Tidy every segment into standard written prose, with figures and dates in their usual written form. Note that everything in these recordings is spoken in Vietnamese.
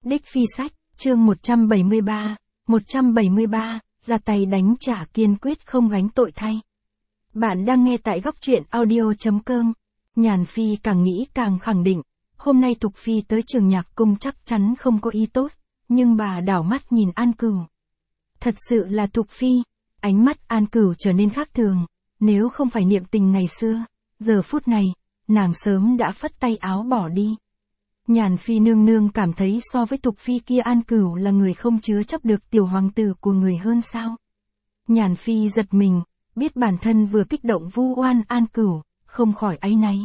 Đích Phi Sách, chương 173, ra tay đánh trả kiên quyết không gánh tội thay. Bạn đang nghe tại góc truyện audio.com. Nhàn Phi càng nghĩ càng khẳng định, hôm nay Thục Phi tới Trường Nhạc Cung chắc chắn không có ý tốt, nhưng bà đảo mắt nhìn An Cửu. Thật sự là Thục Phi, ánh mắt An Cửu trở nên khác thường, nếu không phải niệm tình ngày xưa, giờ phút này, nàng sớm đã phất tay áo bỏ đi. Nhàn Phi nương nương cảm thấy so với Thục Phi kia An Cửu là người không chứa chấp được tiểu hoàng tử của người hơn sao. Nhàn Phi giật mình, biết bản thân vừa kích động vu oan An Cửu, không khỏi áy náy.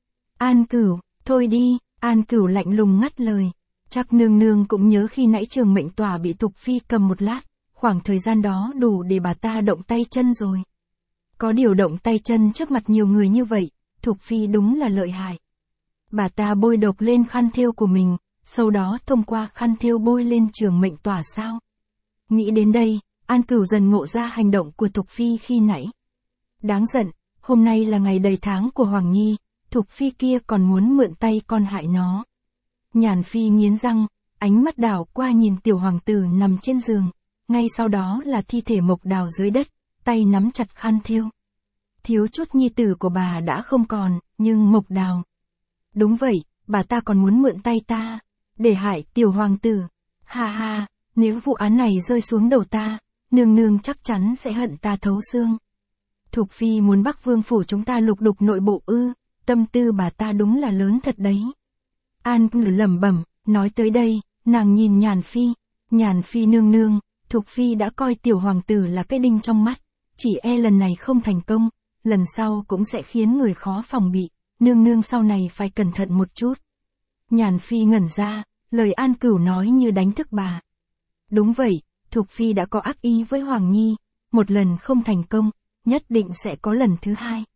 An Cửu, thôi đi, An Cửu lạnh lùng ngắt lời. Chắc nương nương cũng nhớ khi nãy Trường Mệnh Tòa bị Thục Phi cầm một lát, khoảng thời gian đó đủ để bà ta động tay chân rồi. Có điều động tay chân trước mặt nhiều người như vậy, Thục Phi đúng là lợi hại. Bà ta bôi độc lên khăn thêu của mình, sau đó thông qua khăn thêu bôi lên Trường Mệnh Tòa sao. Nghĩ đến đây, An Cửu dần ngộ ra hành động của Thục Phi khi nãy. Đáng giận, hôm nay là ngày đầy tháng của Hoàng Nhi, Thục Phi kia còn muốn mượn tay con hại nó. Nhàn Phi nghiến răng, ánh mắt đảo qua nhìn tiểu hoàng tử nằm trên giường, ngay sau đó là thi thể Mộc Đào dưới đất, tay nắm chặt khăn thêu. Thiếu chút nhi tử của bà đã không còn, nhưng Mộc Đào. Đúng vậy, bà ta còn muốn mượn tay ta, để hại tiểu hoàng tử. Ha ha, nếu vụ án này rơi xuống đầu ta, nương nương chắc chắn sẽ hận ta thấu xương. Thục Phi muốn Bắc Vương phủ chúng ta lục đục nội bộ ư, tâm tư bà ta đúng là lớn thật đấy. An Cửu lẩm bẩm, nói tới đây, nàng nhìn Nhàn Phi nương nương, Thục Phi đã coi tiểu hoàng tử là cái đinh trong mắt, chỉ e lần này không thành công, lần sau cũng sẽ khiến người khó phòng bị, nương nương sau này phải cẩn thận một chút. Nhàn Phi ngẩn ra, lời An Cửu nói như đánh thức bà. Đúng vậy, Thục Phi đã có ác ý với Hoàng Nhi, một lần không thành công, nhất định sẽ có lần thứ hai.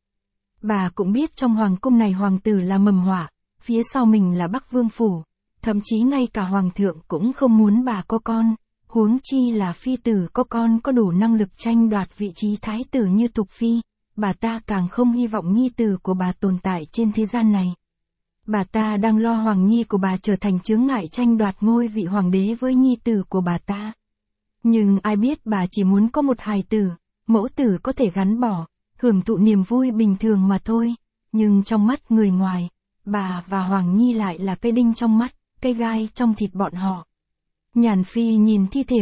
Bà cũng biết trong hoàng cung này hoàng tử là mầm họa, phía sau mình là Bắc Vương phủ, thậm chí ngay cả hoàng thượng cũng không muốn bà có con, huống chi là phi tử có con có đủ năng lực tranh đoạt vị trí thái tử như Thục Phi, bà ta càng không hy vọng nhi tử của bà tồn tại trên thế gian này. Bà ta đang lo Hoàng Nhi của bà trở thành chướng ngại tranh đoạt ngôi vị hoàng đế với nhi tử của bà ta. Nhưng ai biết bà chỉ muốn có một hài tử, mẫu tử có thể gắn bỏ, hưởng thụ niềm vui bình thường mà thôi, nhưng trong mắt người ngoài, bà và Hoàng Nhi lại là cây đinh trong mắt, cây gai trong thịt bọn họ. Nhàn Phi nhìn thi thể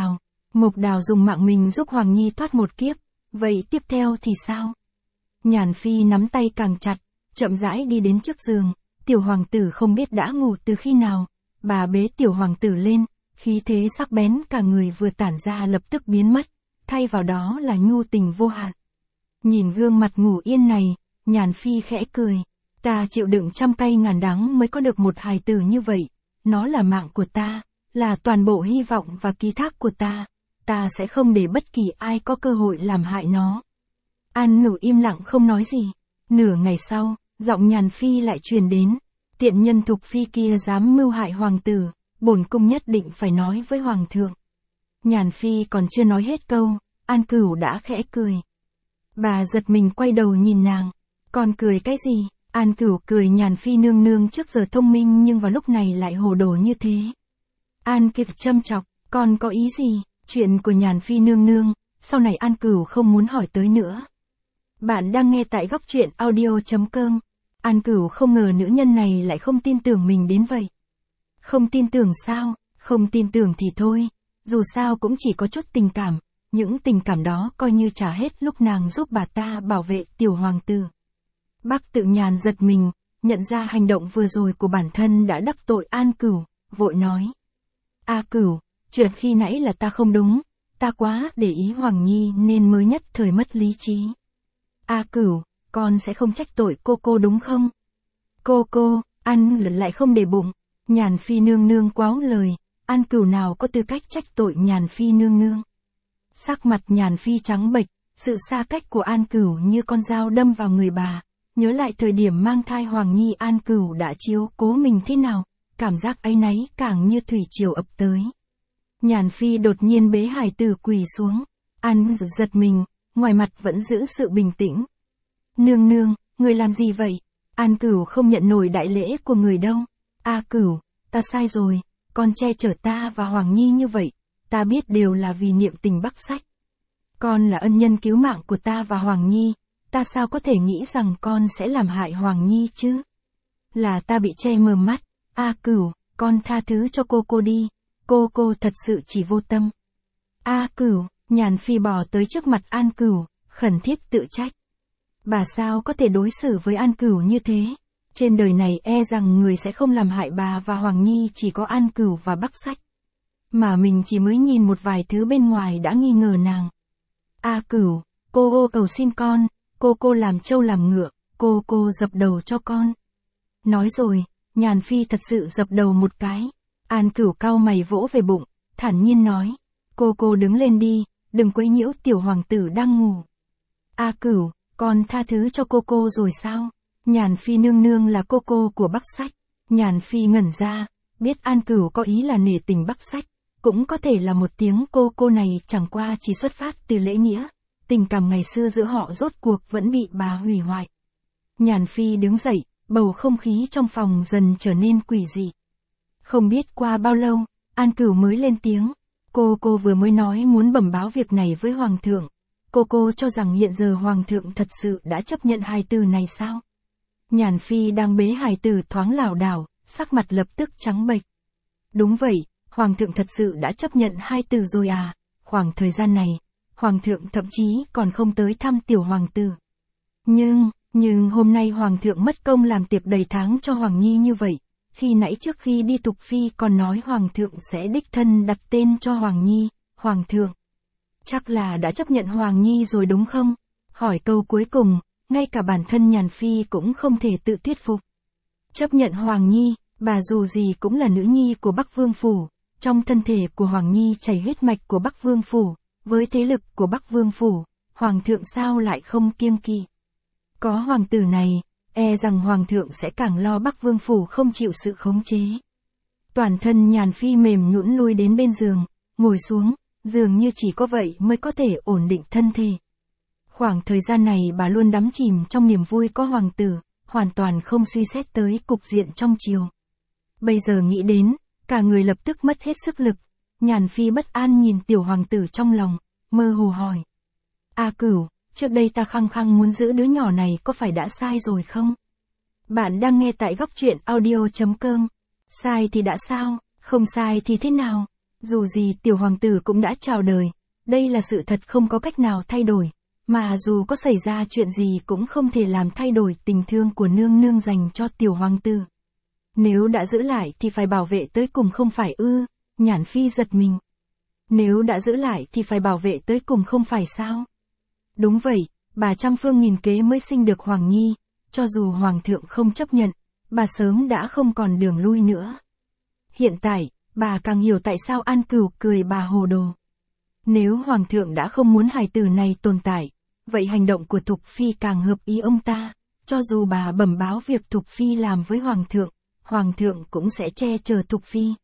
Mộc Đào dùng mạng mình giúp Hoàng Nhi thoát một kiếp, vậy tiếp theo thì sao? Nhàn Phi nắm tay càng chặt, chậm rãi đi đến trước giường, tiểu hoàng tử không biết đã ngủ từ khi nào, bà bế tiểu hoàng tử lên, khí thế sắc bén cả người vừa tản ra lập tức biến mất, thay vào đó là nhu tình vô hạn. Nhìn gương mặt ngủ yên này, Nhàn Phi khẽ cười, ta chịu đựng trăm cay ngàn đắng mới có được một hài tử như vậy, nó là mạng của ta, là toàn bộ hy vọng và ký thác của ta sẽ không để bất kỳ ai có cơ hội làm hại nó. An Cửu im lặng không nói gì, nửa ngày sau, giọng Nhàn Phi lại truyền đến, tiện nhân Thục Phi kia dám mưu hại hoàng tử, bổn cung nhất định phải nói với hoàng thượng. Nhàn Phi còn chưa nói hết câu, An Cửu đã khẽ cười. Bà giật mình quay đầu nhìn nàng, còn cười cái gì? An Cửu cười Nhàn Phi nương nương trước giờ thông minh nhưng vào lúc này lại hồ đồ như thế. An Cửu châm chọc, còn có ý gì? Chuyện của Nhàn Phi nương nương, sau này An Cửu không muốn hỏi tới nữa. Bạn đang nghe tại góc truyện audio.com. An Cửu không ngờ nữ nhân này lại không tin tưởng mình đến vậy. Không tin tưởng sao? Không tin tưởng thì thôi, dù sao cũng chỉ có chút tình cảm, những tình cảm đó coi như trả hết lúc nàng giúp bà ta bảo vệ tiểu hoàng tử. Bắc Tự Nhàn giật mình, nhận ra hành động vừa rồi của bản thân đã đắc tội An Cửu, vội nói. A Cửu, chuyện khi nãy là ta không đúng, ta quá để ý Hoàng Nhi nên mới nhất thời mất lý trí. A Cửu, con sẽ không trách tội cô đúng không? Cô, An lại không để bụng, Nhàn Phi nương nương quáo lời, An Cửu nào có tư cách trách tội Nhàn Phi nương nương. Sắc mặt Nhàn Phi trắng bệch, sự xa cách của An Cửu như con dao đâm vào người bà, nhớ lại thời điểm mang thai Hoàng Nhi An Cửu đã chiếu cố mình thế nào, cảm giác áy náy càng như thủy triều ập tới. Nhàn Phi đột nhiên bế hài tử quỳ xuống, An giật mình, ngoài mặt vẫn giữ sự bình tĩnh. Nương nương, người làm gì vậy? An Cửu không nhận nổi đại lễ của người đâu. A Cửu, ta sai rồi, con che chở ta và Hoàng Nhi như vậy, ta biết đều là vì niệm tình Bắc Sách. Con là ân nhân cứu mạng của ta và Hoàng Nhi, ta sao có thể nghĩ rằng con sẽ làm hại Hoàng Nhi chứ? Là ta bị che mờ mắt, A Cửu, con tha thứ cho cô đi, cô thật sự chỉ vô tâm. A Cửu, Nhàn Phi bò tới trước mặt An Cửu, khẩn thiết tự trách. Bà sao có thể đối xử với An Cửu như thế? Trên đời này e rằng người sẽ không làm hại bà và Hoàng Nhi chỉ có An Cửu và Bắc Sách. Mà mình chỉ mới nhìn một vài thứ bên ngoài đã nghi ngờ nàng. A Cửu, cô cầu xin con, cô làm trâu làm ngựa, cô dập đầu cho con. Nói rồi, Nhàn Phi thật sự dập đầu một cái. An Cửu cau mày vỗ về bụng, thản nhiên nói. Cô đứng lên đi, đừng quấy nhiễu tiểu hoàng tử đang ngủ. A Cửu, con tha thứ cho cô rồi sao? Nhàn Phi nương là cô của Bắc Sách. Nhàn Phi ngẩn ra, biết An Cửu có ý là nể tình Bắc Sách, cũng có thể là một tiếng cô này chẳng qua chỉ xuất phát từ lễ nghĩa, tình cảm ngày xưa giữa họ rốt cuộc vẫn bị bà hủy hoại. Nhàn Phi đứng dậy, bầu không khí trong phòng dần trở nên quỷ dị. Không biết qua bao lâu, An Cửu mới lên tiếng. Cô vừa mới nói muốn bẩm báo việc này với Hoàng thượng. Cô cho rằng hiện giờ Hoàng thượng thật sự đã chấp nhận hài tử này sao? Nhàn Phi đang bế hài tử thoáng lảo đảo, sắc mặt lập tức trắng bệch. Đúng vậy, Hoàng thượng thật sự đã chấp nhận hài tử rồi à? Khoảng thời gian này, Hoàng thượng thậm chí còn không tới thăm tiểu hoàng tử. Nhưng hôm nay Hoàng thượng mất công làm tiệc đầy tháng cho Hoàng Nhi như vậy. Khi nãy trước khi đi Thục Phi còn nói Hoàng thượng sẽ đích thân đặt tên cho Hoàng Nhi. Hoàng thượng chắc là đã chấp nhận Hoàng Nhi rồi đúng không? Hỏi câu cuối cùng, ngay cả bản thân Nhàn Phi cũng không thể tự thuyết phục. Chấp nhận Hoàng Nhi, bà dù gì cũng là nữ nhi của Bắc Vương Phủ, trong thân thể của Hoàng Nhi chảy huyết mạch của Bắc Vương Phủ, với thế lực của Bắc Vương Phủ, Hoàng thượng sao lại không kiêng kỵ. Có hoàng tử này, e rằng Hoàng thượng sẽ càng lo Bắc Vương Phủ không chịu sự khống chế. Toàn thân Nhàn Phi mềm nhũn lui đến bên giường, ngồi xuống, dường như chỉ có vậy mới có thể ổn định thân thể. Khoảng thời gian này bà luôn đắm chìm trong niềm vui có hoàng tử, hoàn toàn không suy xét tới cục diện trong triều. Bây giờ nghĩ đến, cả người lập tức mất hết sức lực. Nhàn Phi bất an nhìn tiểu hoàng tử trong lòng, mơ hồ hỏi. A Cửu, trước đây ta khăng muốn giữ đứa nhỏ này có phải đã sai rồi không? Bạn đang nghe tại góc truyện audio.com. Sai thì đã sao, không sai thì thế nào? Dù gì tiểu hoàng tử cũng đã chào đời, đây là sự thật không có cách nào thay đổi, mà dù có xảy ra chuyện gì cũng không thể làm thay đổi tình thương của nương dành cho tiểu hoàng tử. Nếu đã giữ lại thì phải bảo vệ tới cùng không phải ư? Nhàn Phi giật mình. Nếu đã giữ lại thì phải bảo vệ tới cùng không phải sao? Đúng vậy, bà trăm phương nghìn kế mới sinh được Hoàng Nhi, cho dù Hoàng thượng không chấp nhận, bà sớm đã không còn đường lui nữa. Hiện tại, bà càng hiểu tại sao An Cửu cười bà hồ đồ. Nếu Hoàng thượng đã không muốn hài tử này tồn tại, vậy hành động của Thục Phi càng hợp ý ông ta, cho dù bà bẩm báo việc Thục Phi làm với Hoàng thượng cũng sẽ che chở Thục Phi.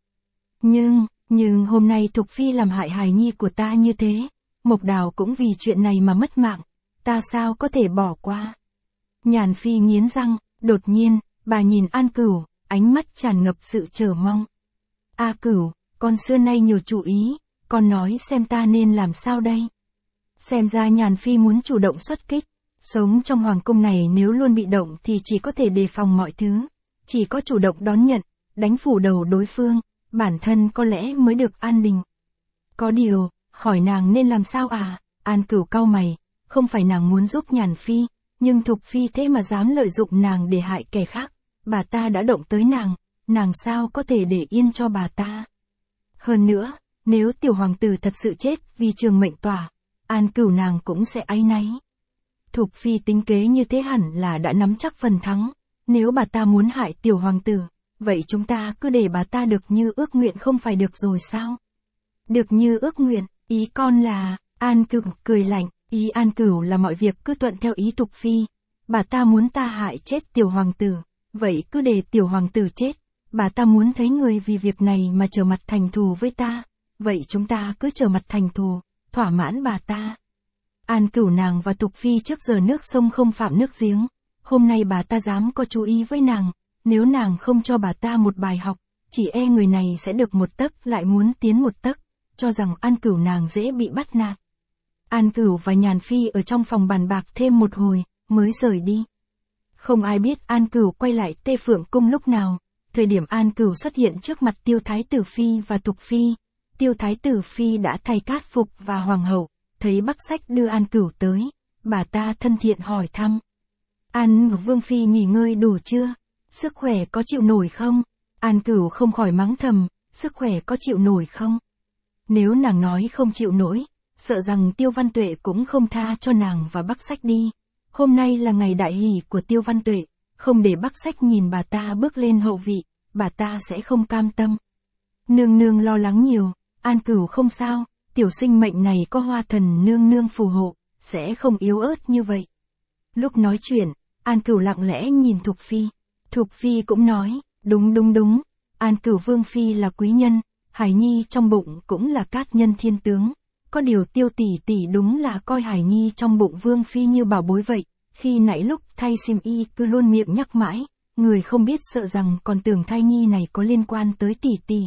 Nhưng hôm nay Thục Phi làm hại hài nhi của ta như thế, Mộc Đào cũng vì chuyện này mà mất mạng, ta sao có thể bỏ qua. Nhàn Phi nghiến răng, đột nhiên, bà nhìn An Cửu, ánh mắt tràn ngập sự chờ mong. A Cửu, con xưa nay nhiều chủ ý, con nói xem ta nên làm sao đây? Xem ra Nhàn Phi muốn chủ động xuất kích, sống trong hoàng cung này nếu luôn bị động thì chỉ có thể đề phòng mọi thứ, chỉ có chủ động đón nhận, đánh phủ đầu đối phương, bản thân có lẽ mới được an bình. Có điều, hỏi nàng nên làm sao à? An Cửu cau mày, không phải nàng muốn giúp Nhàn Phi, nhưng Thục Phi thế mà dám lợi dụng nàng để hại kẻ khác, bà ta đã động tới nàng sao có thể để yên cho bà ta. Hơn nữa, nếu tiểu hoàng tử thật sự chết vì trường mệnh tỏa, An Cửu nàng cũng sẽ áy náy. Thục Phi tính kế như thế hẳn là đã nắm chắc phần thắng, nếu bà ta muốn hại tiểu hoàng tử, vậy chúng ta cứ để bà ta được như ước nguyện không phải được rồi sao? Được như ước nguyện, ý con là, An Cửu cười lạnh, ý An Cửu là mọi việc cứ thuận theo ý Thục Phi, bà ta muốn ta hại chết tiểu hoàng tử, vậy cứ để tiểu hoàng tử chết, bà ta muốn thấy người vì việc này mà trở mặt thành thù với ta, vậy chúng ta cứ trở mặt thành thù, thỏa mãn bà ta. An Cửu nàng và Thục Phi trước giờ nước sông không phạm nước giếng, hôm nay bà ta dám có chú ý với nàng, nếu nàng không cho bà ta một bài học, chỉ e người này sẽ được một tấc lại muốn tiến một tấc, cho rằng An Cửu nàng dễ bị bắt nạt. An Cửu và Nhàn Phi ở trong phòng bàn bạc thêm một hồi, mới rời đi. Không ai biết An Cửu quay lại Tê Phượng Cung lúc nào, thời điểm An Cửu xuất hiện trước mặt Tiêu Thái Tử Phi và Thục Phi, Tiêu Thái Tử Phi đã thay cát phục và Hoàng hậu, thấy Bắc Sách đưa An Cửu tới, bà ta thân thiện hỏi thăm. An Vương Phi nghỉ ngơi đủ chưa? Sức khỏe có chịu nổi không? An Cửu không khỏi mắng thầm, sức khỏe có chịu nổi không? Nếu nàng nói không chịu nổi, sợ rằng Tiêu Văn Tuệ cũng không tha cho nàng và Bắc Sách đi. Hôm nay là ngày đại hỷ của Tiêu Văn Tuệ, không để Bắc Sách nhìn bà ta bước lên hậu vị, bà ta sẽ không cam tâm. Nương nương lo lắng nhiều, An Cửu không sao, tiểu sinh mệnh này có Hoa Thần nương nương phù hộ, sẽ không yếu ớt như vậy. Lúc nói chuyện, An Cửu lặng lẽ nhìn Thục Phi. Thục Phi cũng nói, đúng, An Cửu Vương Phi là quý nhân, Hải Nhi trong bụng cũng là cát nhân thiên tướng. Có điều Tiêu tỷ tỷ đúng là coi Hải Nhi trong bụng Vương Phi như bảo bối vậy, khi nãy lúc thay xiêm y cứ luôn miệng nhắc mãi, người không biết sợ rằng còn tưởng thai nhi này có liên quan tới tỷ tỷ.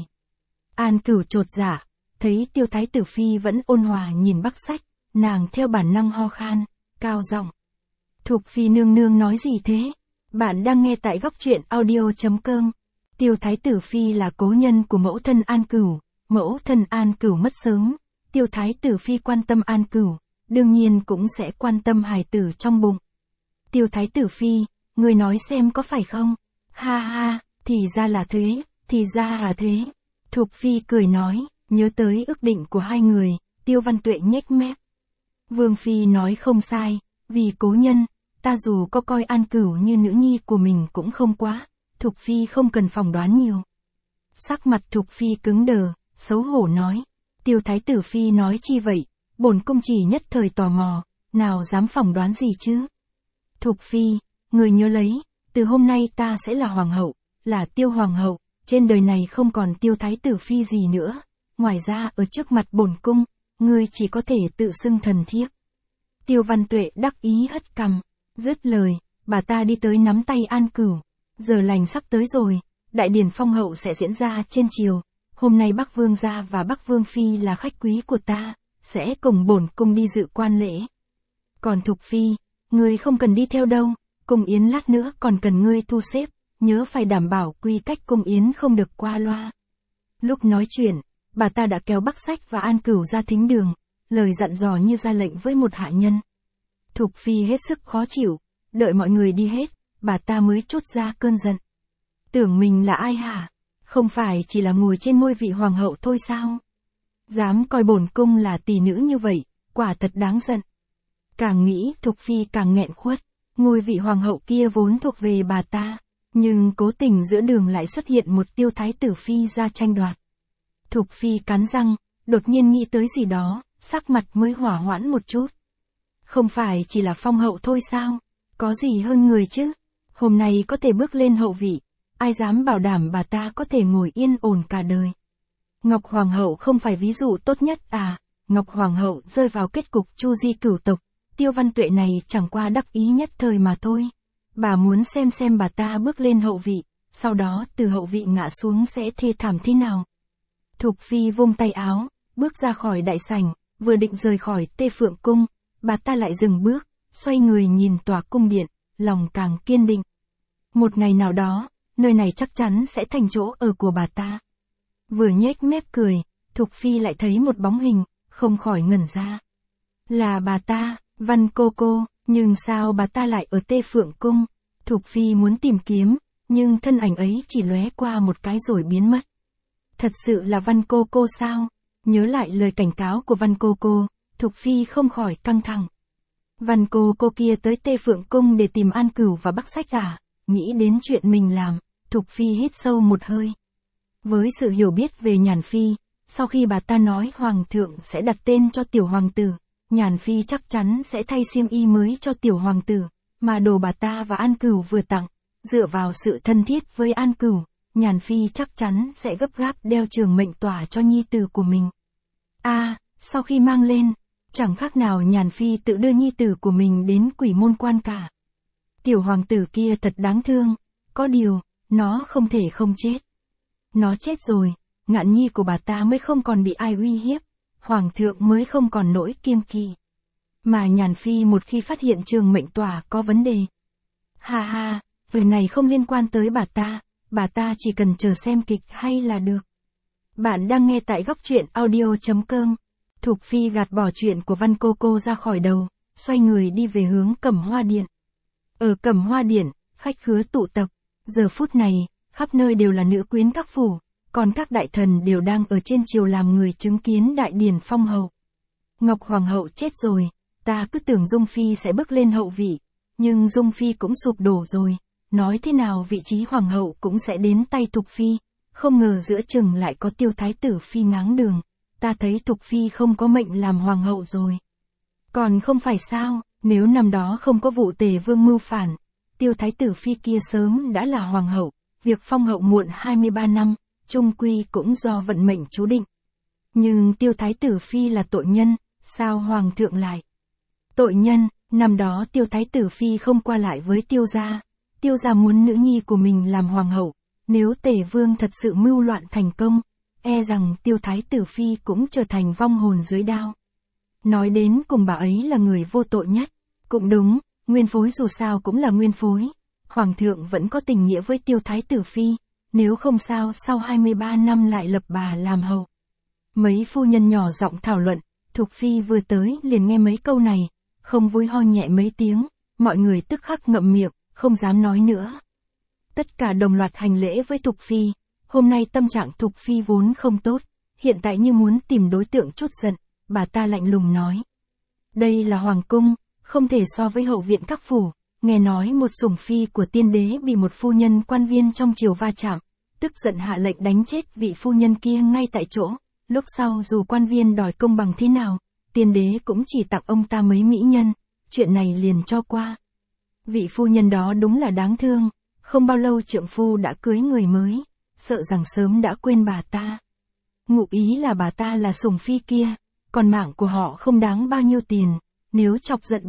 An Cửu chột dạ, thấy Tiêu Thái Tử Phi vẫn ôn hòa nhìn Bắc Sách, nàng theo bản năng ho khan, cao giọng. Thục Phi nương nương nói gì thế? Bạn đang nghe tại góc truyện audio.com. Tiêu Thái Tử Phi là cố nhân của mẫu thân An Cửu, mẫu thân An Cửu mất sớm, Tiêu Thái Tử Phi quan tâm An Cửu, đương nhiên cũng sẽ quan tâm hài tử trong bụng. Tiêu Thái Tử Phi, người nói xem có phải không? Ha ha, thì ra là thế, thì ra là thế. Thục Phi cười nói, nhớ tới ước định của hai người, Tiêu Văn Tuệ nhếch mép. Vương Phi nói không sai, vì cố nhân, ta dù có coi An Cửu như nữ nhi của mình cũng không quá, Thục Phi không cần phỏng đoán nhiều. Sắc mặt Thục Phi cứng đờ, xấu hổ nói, Tiêu Thái Tử Phi nói chi vậy, bổn cung chỉ nhất thời tò mò, nào dám phỏng đoán gì chứ. Thục Phi, người nhớ lấy, từ hôm nay ta sẽ là Hoàng hậu, là Tiêu Hoàng hậu, trên đời này không còn Tiêu Thái Tử Phi gì nữa, ngoài ra ở trước mặt bổn cung, ngươi chỉ có thể tự xưng thần thiếp. Tiêu Văn Tuệ đắc ý hất cằm, dứt lời, bà ta đi tới nắm tay An Cửu, giờ lành sắp tới rồi, đại điển phong hậu sẽ diễn ra trên triều, hôm nay Bắc Vương gia và Bắc Vương Phi là khách quý của ta, sẽ cùng bổn cung đi dự quan lễ. Còn Thục Phi, ngươi không cần đi theo đâu, cung yến lát nữa còn cần ngươi thu xếp, nhớ phải đảm bảo quy cách cung yến không được qua loa. Lúc nói chuyện, bà ta đã kéo Bắc Sách và An Cửu ra thính đường, lời dặn dò như ra lệnh với một hạ nhân. Thục Phi hết sức khó chịu, đợi mọi người đi hết, bà ta mới trút ra cơn giận. Tưởng mình là ai hả? Không phải chỉ là ngồi trên ngôi vị hoàng hậu thôi sao? Dám coi bổn cung là tỷ nữ như vậy, quả thật đáng giận. Càng nghĩ Thục Phi càng nghẹn khuất, ngôi vị hoàng hậu kia vốn thuộc về bà ta, nhưng cố tình giữa đường lại xuất hiện một Tiêu Thái Tử Phi ra tranh đoạt. Thục Phi cắn răng, đột nhiên nghĩ tới gì đó, sắc mặt mới hỏa hoãn một chút. Không phải chỉ là phong hậu thôi sao? Có gì hơn người chứ? Hôm nay có thể bước lên hậu vị, ai dám bảo đảm bà ta có thể ngồi yên ổn cả đời. Ngọc Hoàng hậu không phải ví dụ tốt nhất à? Ngọc Hoàng hậu rơi vào kết cục chu di cửu tộc, Tiêu Văn Tuệ này chẳng qua đắc ý nhất thời mà thôi. Bà muốn xem bà ta bước lên hậu vị, sau đó từ hậu vị ngã xuống sẽ thê thảm thế nào. Thục Phi vung tay áo, bước ra khỏi đại sảnh, vừa định rời khỏi Tê Phượng Cung, bà ta lại dừng bước, xoay người nhìn tòa cung điện, lòng càng kiên định. Một ngày nào đó, nơi này chắc chắn sẽ thành chỗ ở của bà ta. Vừa nhếch mép cười, Thục Phi lại thấy một bóng hình, không khỏi ngẩn ra. Là bà ta, Văn cô cô, nhưng sao bà ta lại ở Tê Phượng Cung? Thục Phi muốn tìm kiếm, nhưng thân ảnh ấy chỉ lóe qua một cái rồi biến mất. Thật sự là Văn cô cô sao? Nhớ lại lời cảnh cáo của Văn cô cô, Thục Phi không khỏi căng thẳng. Văn cô cô kia tới Tê Phượng Cung để tìm An Cửu và Bắc Sách à? Nghĩ đến chuyện mình làm, Thục Phi hít sâu một hơi. Với sự hiểu biết về Nhàn Phi, sau khi bà ta nói Hoàng thượng sẽ đặt tên cho tiểu hoàng tử, Nhàn Phi chắc chắn sẽ thay xiêm y mới cho tiểu hoàng tử, mà đồ bà ta và An Cửu vừa tặng, dựa vào sự thân thiết với An Cửu, Nhàn Phi chắc chắn sẽ gấp gáp đeo trường mệnh tỏa cho nhi tử của mình. Sau khi mang lên, chẳng khác nào Nhàn Phi tự đưa nhi tử của mình đến Quỷ Môn Quan cả. Tiểu hoàng tử kia thật đáng thương, có điều, nó không thể không chết. Nó chết rồi, Ngạn nhi của bà ta mới không còn bị ai uy hiếp, hoàng thượng mới không còn nỗi kiêng kỵ. Mà Nhàn Phi một khi phát hiện Trường Mệnh Tỏa có vấn đề. Ha ha, việc này không liên quan tới bà ta chỉ cần chờ xem kịch hay là được. Bạn đang nghe tại góc truyện audio.com. Thục Phi gạt bỏ chuyện của Văn Cô Cô ra khỏi đầu, xoay người đi về hướng Cẩm Hoa Điện. Ở Cẩm Hoa Điện, khách khứa tụ tập, giờ phút này, khắp nơi đều là nữ quyến các phủ, còn các đại thần đều đang ở trên triều làm người chứng kiến đại điển phong hậu. Ngọc Hoàng hậu chết rồi, ta cứ tưởng Dung Phi sẽ bước lên hậu vị, nhưng Dung Phi cũng sụp đổ rồi, nói thế nào vị trí Hoàng hậu cũng sẽ đến tay Thục Phi, không ngờ giữa chừng lại có Tiêu Thái Tử Phi ngáng đường, ta thấy Thục Phi không có mệnh làm Hoàng hậu rồi. Còn không phải sao, nếu năm đó không có vụ Tề Vương mưu phản, Tiêu Thái Tử Phi kia sớm đã là Hoàng hậu, việc phong hậu muộn 23 năm, chung quy cũng do vận mệnh chú định. Nhưng Tiêu Thái Tử Phi là tội nhân, sao Hoàng thượng lại? Tội nhân, năm đó Tiêu Thái Tử Phi không qua lại với Tiêu gia muốn nữ nhi của mình làm Hoàng hậu, nếu Tề Vương thật sự mưu loạn thành công, e rằng Tiêu Thái Tử Phi cũng trở thành vong hồn dưới đao. Nói đến cùng bà ấy là người vô tội nhất, cũng đúng, nguyên phối dù sao cũng là nguyên phối, Hoàng thượng vẫn có tình nghĩa với Tiêu Thái Tử Phi, nếu không sao sau 23 năm lại lập bà làm hậu. Mấy phu nhân nhỏ giọng thảo luận, Thục Phi vừa tới liền nghe mấy câu này, không vui ho nhẹ mấy tiếng, mọi người tức khắc ngậm miệng, không dám nói nữa. Tất cả đồng loạt hành lễ với Thục Phi, hôm nay tâm trạng Thục Phi vốn không tốt, hiện tại như muốn tìm đối tượng trút giận, bà ta lạnh lùng nói. Đây là hoàng cung, không thể so với hậu viện các phủ, nghe nói một sủng phi của tiên đế bị một phu nhân quan viên trong triều va chạm, tức giận hạ lệnh đánh chết vị phu nhân kia ngay tại chỗ, lúc sau dù quan viên đòi công bằng thế nào, tiên đế cũng chỉ tặng ông ta mấy mỹ nhân, chuyện này liền cho qua. Vị phu nhân đó đúng là đáng thương, không bao lâu trượng phu đã cưới người mới, sợ rằng sớm đã quên bà ta. Ngụ ý là bà ta là sủng phi kia, còn mạng của họ không đáng bao nhiêu tiền, nếu chọc giận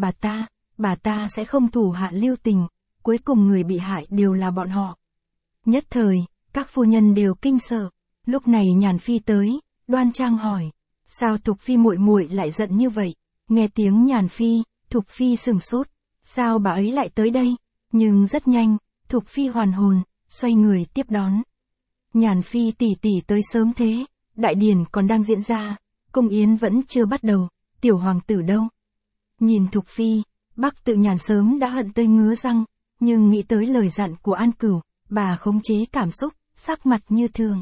bà ta sẽ không thủ hạ lưu tình, cuối cùng người bị hại đều là bọn họ. Nhất thời, các phu nhân đều kinh sợ, lúc này Nhàn Phi tới, đoan trang hỏi, sao Thục Phi muội muội lại giận như vậy? Nghe tiếng Nhàn Phi, Thục Phi sửng sốt, sao bà ấy lại tới đây? Nhưng rất nhanh, Thục Phi hoàn hồn, xoay người tiếp đón. Nhàn Phi tỷ tỷ tới sớm thế, đại điển còn đang diễn ra, cung yến vẫn chưa bắt đầu, tiểu hoàng tử đâu? Nhìn Thục Phi, Bắc Tự Nhàn sớm đã hận tới ngứa răng, nhưng nghĩ tới lời dặn của An Cửu, bà khống chế cảm xúc, sắc mặt như thường.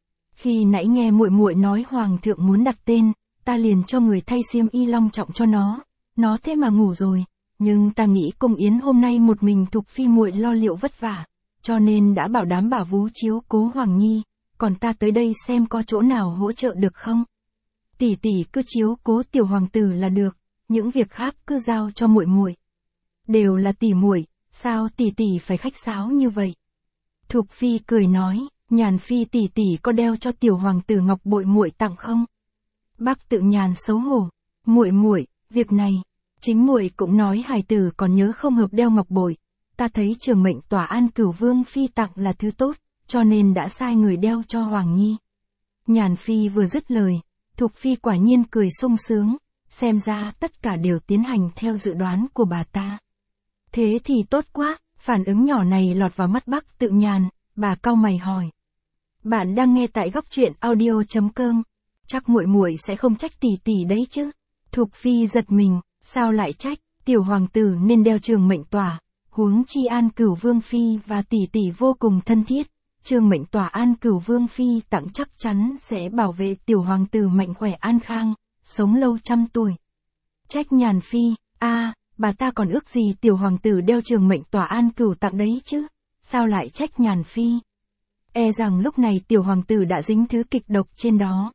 Khi nãy nghe muội muội nói hoàng thượng muốn đặt tên, ta liền cho người thay xiêm y long trọng cho nó thế mà ngủ rồi, nhưng ta nghĩ cung yến hôm nay một mình Thục Phi muội lo liệu vất vả, cho nên đã bảo đám bà vú chiếu cố Hoàng Nhi, còn ta tới đây xem có chỗ nào hỗ trợ được không. Tỷ tỷ cứ chiếu cố tiểu hoàng tử là được, những việc khác cứ giao cho muội muội. Đều là tỷ muội, sao tỷ tỷ phải khách sáo như vậy? Thục Phi cười nói, Nhàn Phi tỷ tỷ có đeo cho tiểu hoàng tử ngọc bội muội tặng không? Bắc Tự Nhàn xấu hổ, muội, việc này, chính muội cũng nói hài tử còn nhớ không hợp đeo ngọc bội, ta thấy Trường Mệnh Tỏa An Cửu Vương Phi tặng là thứ tốt, cho nên đã sai người đeo cho Hoàng Nhi. Nhàn Phi vừa dứt lời, Thục Phi quả nhiên cười sung sướng, xem ra tất cả đều tiến hành theo dự đoán của bà ta. Thế thì tốt quá, phản ứng nhỏ này lọt vào mắt Bắc Tự Nhàn, bà cau mày hỏi. Bạn đang nghe tại góc truyện audio.com, chắc muội muội sẽ không trách tỷ tỷ đấy chứ? Thục Phi giật mình, sao lại trách, tiểu hoàng tử nên đeo Trường Mệnh Tỏa, huống chi An Cửu Vương Phi và tỷ tỷ vô cùng thân thiết, Trường Mệnh Tỏa An Cửu Vương Phi tặng chắc chắn sẽ bảo vệ tiểu hoàng tử mạnh khỏe an khang, sống lâu trăm tuổi. Trách Nhàn Phi, bà ta còn ước gì tiểu hoàng tử đeo Trường Mệnh Tỏa An Cửu tặng đấy chứ, sao lại trách Nhàn Phi? E rằng lúc này tiểu hoàng tử đã dính thứ kịch độc trên đó.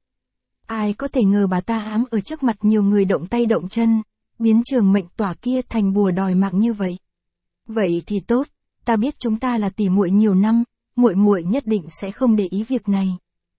Ai có thể ngờ bà ta ám ở trước mặt nhiều người động tay động chân, biến Trường Mệnh Tỏa kia thành bùa đòi mạng như vậy. Vậy thì tốt, ta biết chúng ta là tỷ muội nhiều năm, muội nhất định sẽ không để ý việc này.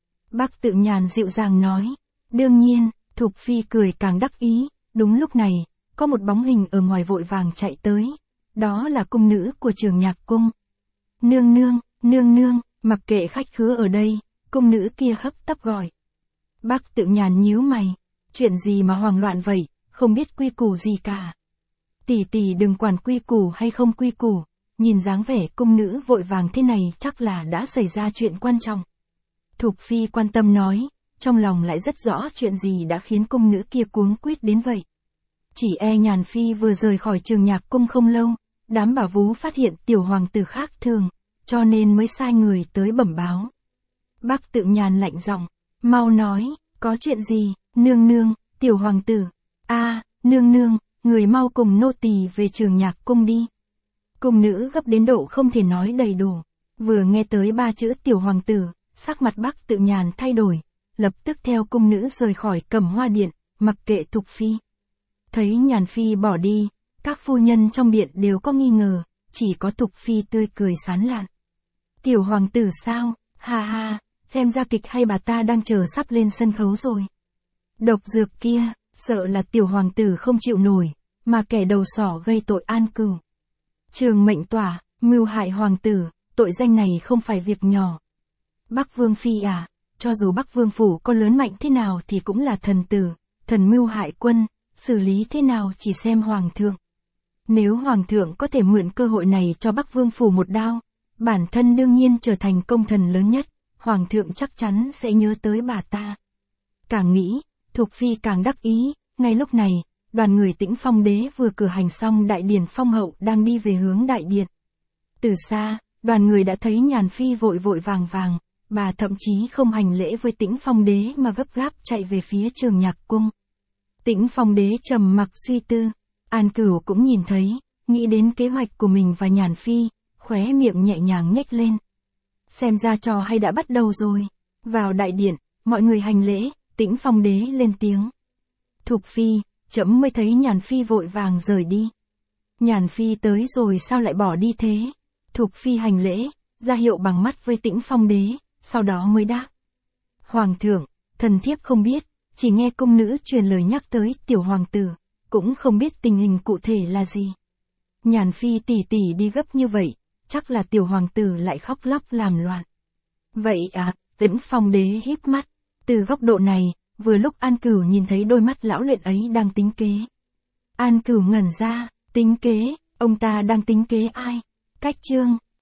Bắc Tự Nhàn dịu dàng nói. Đương nhiên, Thục Phi cười càng đắc ý, đúng lúc này, có một bóng hình ở ngoài vội vàng chạy tới, đó là cung nữ của Trường Nhạc Cung. Nương nương, mặc kệ khách khứa ở đây, Cung nữ kia hấp tấp gọi. Bác Tự Nhàn nhíu mày. Chuyện gì mà hoang loạn vậy, không biết quy củ gì cả. Tỷ tỷ đừng quản quy củ hay không quy củ, nhìn dáng vẻ cung nữ vội vàng thế này chắc là đã xảy ra chuyện quan trọng. Thục Phi quan tâm nói, trong lòng lại rất rõ chuyện gì đã khiến cung nữ kia cuống quýt đến vậy. Chỉ e Nhàn Phi vừa rời khỏi Trường Nhạc Cung không lâu, đám bà vú phát hiện tiểu hoàng tử khác thường, cho nên mới sai người tới bẩm báo. Bác Tự Nhàn lạnh giọng, mau nói, có chuyện gì, nương nương, tiểu hoàng tử. Nương nương, người mau cùng nô tỳ về Trường Nhạc Cung đi. Cung nữ gấp đến độ không thể nói đầy đủ, vừa nghe tới 3 chữ tiểu hoàng tử, sắc mặt Bác Tự Nhàn thay đổi, lập tức theo cung nữ rời khỏi Cẩm Hoa Điện, mặc kệ Thục Phi. Thấy Nhàn Phi bỏ đi, các phu nhân trong điện đều có nghi ngờ, chỉ có Thục Phi tươi cười sán lạn. Tiểu hoàng tử sao, ha ha, xem ra kịch hay bà ta đang chờ sắp lên sân khấu rồi. Độc dược kia, sợ là tiểu hoàng tử không chịu nổi, mà kẻ đầu sỏ gây tội An Cửu. Trường mệnh tỏa, mưu hại hoàng tử, tội danh này không phải việc nhỏ. Bắc Vương Phi à, cho dù Bắc Vương Phủ có lớn mạnh thế nào thì cũng là thần tử, thần mưu hại quân, xử lý thế nào chỉ xem hoàng thượng. Nếu hoàng thượng có thể mượn cơ hội này cho Bắc Vương Phủ một đao, bản thân đương nhiên trở thành công thần lớn nhất, hoàng thượng chắc chắn sẽ nhớ tới bà ta. Càng nghĩ, Thục Phi càng đắc ý, ngay lúc này, đoàn người Tĩnh Phong Đế vừa cử hành xong đại điển phong hậu đang đi về hướng đại điện. Từ xa, đoàn người đã thấy Nhàn Phi vội vội vàng vàng, bà thậm chí không hành lễ với Tĩnh Phong Đế mà gấp gáp chạy về phía Trường Nhạc Cung. Tĩnh Phong Đế trầm mặc suy tư, An Cửu cũng nhìn thấy, nghĩ đến kế hoạch của mình và Nhàn Phi, khóe miệng nhẹ nhàng nhếch lên. Xem ra trò hay đã bắt đầu rồi. Vào đại điện, mọi người hành lễ, Tĩnh Phong Đế lên tiếng. Thục Phi, trẫm mới thấy Nhàn Phi vội vàng rời đi. Nhàn Phi tới rồi sao lại bỏ đi thế? Thục Phi hành lễ, ra hiệu bằng mắt với Tĩnh Phong Đế, sau đó mới đáp. Hoàng thượng, thần thiếp không biết, chỉ nghe cung nữ truyền lời nhắc tới tiểu hoàng tử, cũng không biết tình hình cụ thể là gì. Nhàn Phi tỷ tỷ đi gấp như vậy, chắc là tiểu hoàng tử lại khóc lóc làm loạn. Vậy à, Tĩnh Phong Đế híp mắt, từ góc độ này, vừa lúc An Cửu nhìn thấy đôi mắt lão luyện ấy đang tính kế. An Cửu ngẩn ra, tính kế, ông ta đang tính kế ai? Cách Chương